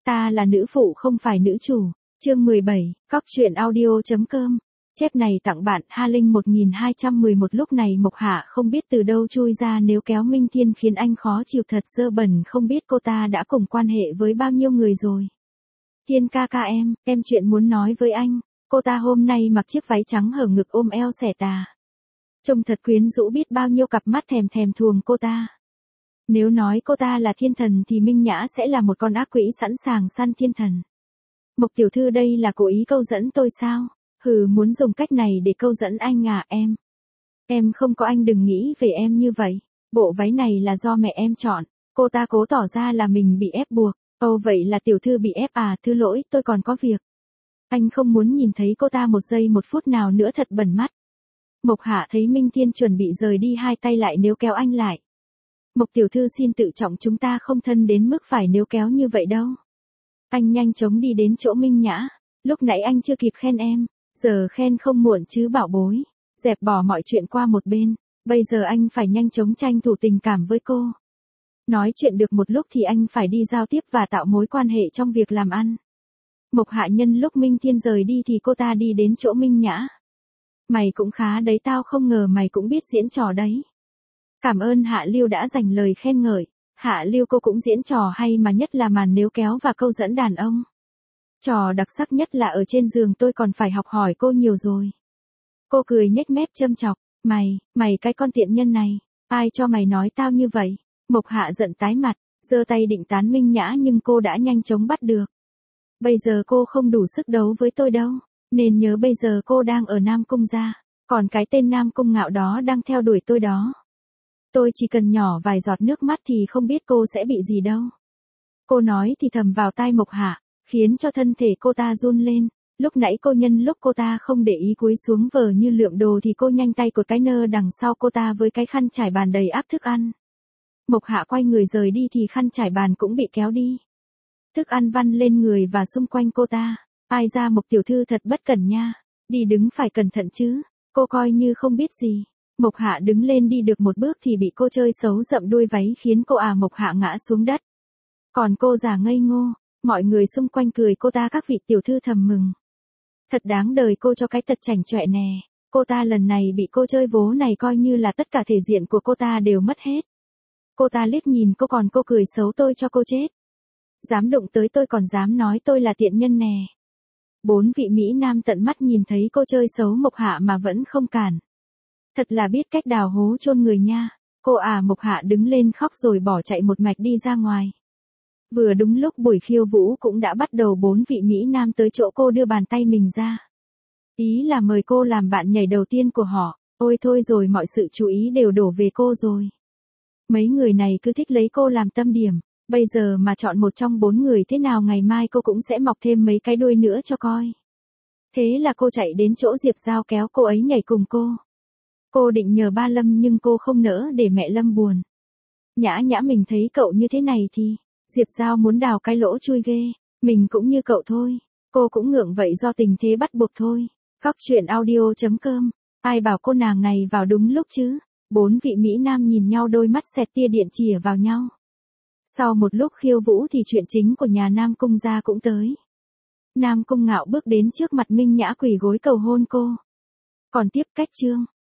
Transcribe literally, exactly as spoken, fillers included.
Ta là nữ phụ không phải nữ chủ. Chương mười bảy, cóc truyện audio.com. Chép này tặng bạn Ha Linh một nghìn hai trăm mười một. Lúc này Mộc Hạ không biết từ đâu chui ra nếu kéo Minh Thiên khiến anh khó chịu thật dơ bẩn, không biết cô ta đã cùng quan hệ với bao nhiêu người rồi. Thiên ca ca em, em chuyện muốn nói với anh. Cô ta hôm nay mặc chiếc váy trắng hở ngực ôm eo xẻ tà. Trông thật quyến rũ biết bao nhiêu cặp mắt thèm thèm thuồng cô ta. Nếu nói cô ta là thiên thần thì Minh Nhã sẽ là một con ác quỷ sẵn sàng săn thiên thần. Mộc tiểu thư đây là cố ý câu dẫn tôi sao? Hừ, muốn dùng cách này để câu dẫn anh à em? Em không có, anh đừng nghĩ về em như vậy. Bộ váy này là do mẹ em chọn. Cô ta cố tỏ ra là mình bị ép buộc. Ồ vậy là tiểu thư bị ép à? Thứ lỗi, tôi còn có việc. Anh không muốn nhìn thấy cô ta một giây một phút nào nữa, thật bẩn mắt. Mộc Hạ thấy Minh Thiên chuẩn bị rời đi, hai tay lại níu kéo anh lại. Mộc tiểu thư xin tự trọng, chúng ta không thân đến mức phải níu kéo như vậy đâu. Anh nhanh chóng đi đến chỗ Minh Nhã. Lúc nãy anh chưa kịp khen em, giờ khen không muộn chứ bảo bối. Dẹp bỏ mọi chuyện qua một bên, bây giờ anh phải nhanh chóng tranh thủ tình cảm với cô. Nói chuyện được một lúc thì anh phải đi giao tiếp và tạo mối quan hệ trong việc làm ăn. Mộc Hạ nhân lúc Minh Thiên rời đi thì cô ta đi đến chỗ Minh Nhã. Mày cũng khá đấy, tao không ngờ mày cũng biết diễn trò đấy. Cảm ơn Hạ Lưu đã dành lời khen ngợi. Hạ Lưu cô cũng diễn trò hay mà, nhất là màn níu kéo và câu dẫn đàn ông. Trò đặc sắc nhất là ở trên giường, tôi còn phải học hỏi cô nhiều rồi. Cô cười nhếch mép châm chọc. Mày, mày cái con tiện nhân này, ai cho mày nói tao như vậy? Mộc Hạ giận tái mặt, giơ tay định tán Minh Nhã nhưng cô đã nhanh chóng bắt được. Bây giờ cô không đủ sức đấu với tôi đâu, nên nhớ bây giờ cô đang ở Nam Cung gia, còn cái tên Nam Cung Ngạo đó đang theo đuổi tôi đó. Tôi chỉ cần nhỏ vài giọt nước mắt thì không biết cô sẽ bị gì đâu. Cô nói thì thầm vào tai Mộc Hạ, khiến cho thân thể cô ta run lên. Lúc nãy cô nhân lúc cô ta không để ý cúi xuống vờ như lượm đồ thì cô nhanh tay cột cái nơ đằng sau cô ta với cái khăn trải bàn đầy áp thức ăn. Mộc Hạ quay người rời đi thì khăn trải bàn cũng bị kéo đi. Thức ăn văng lên người và xung quanh cô ta. Ai ra Mộc tiểu thư thật bất cẩn nha. Đi đứng phải cẩn thận chứ. Cô coi như không biết gì. Mộc Hạ đứng lên đi được một bước thì bị cô chơi xấu dậm đuôi váy khiến cô à Mộc Hạ ngã xuống đất. Còn cô già ngây ngô, mọi người xung quanh cười cô ta, các vị tiểu thư thầm mừng. Thật đáng đời cô cho cái tật chảnh chọe nè. Cô ta lần này bị cô chơi vố này coi như là tất cả thể diện của cô ta đều mất hết. Cô ta liếc nhìn cô còn cô cười xấu tôi cho cô chết. Dám đụng tới tôi còn dám nói tôi là tiện nhân nè. Bốn vị Mỹ Nam tận mắt nhìn thấy cô chơi xấu Mộc Hạ mà vẫn không cản. Thật là biết cách đào hố chôn người nha. Cô à Mộc Hạ đứng lên khóc rồi bỏ chạy một mạch đi ra ngoài. Vừa đúng lúc buổi khiêu vũ cũng đã bắt đầu, bốn vị Mỹ Nam tới chỗ cô đưa bàn tay mình ra. Ý là mời cô làm bạn nhảy đầu tiên của họ. Ôi thôi rồi, mọi sự chú ý đều đổ về cô rồi. Mấy người này cứ thích lấy cô làm tâm điểm. Bây giờ mà chọn một trong bốn người thế nào ngày mai cô cũng sẽ mọc thêm mấy cái đuôi nữa cho coi. Thế là cô chạy đến chỗ Diệp Giao kéo cô ấy nhảy cùng cô. Cô định nhờ ba Lâm nhưng cô không nỡ để mẹ Lâm buồn. Nhã Nhã mình thấy cậu như thế này thì, Diệp Giao muốn đào cái lỗ chui ghê, mình cũng như cậu thôi. Cô cũng ngượng vậy do tình thế bắt buộc thôi. Cóc truyện audio.com. Ai bảo cô nàng này vào đúng lúc chứ? Bốn vị Mỹ Nam nhìn nhau, đôi mắt xẹt tia điện chìa vào nhau. Sau một lúc khiêu vũ thì chuyện chính của nhà Nam Cung gia cũng tới. Nam Cung Ngạo bước đến trước mặt Minh Nhã quỳ gối cầu hôn cô. Còn tiếp cách chương.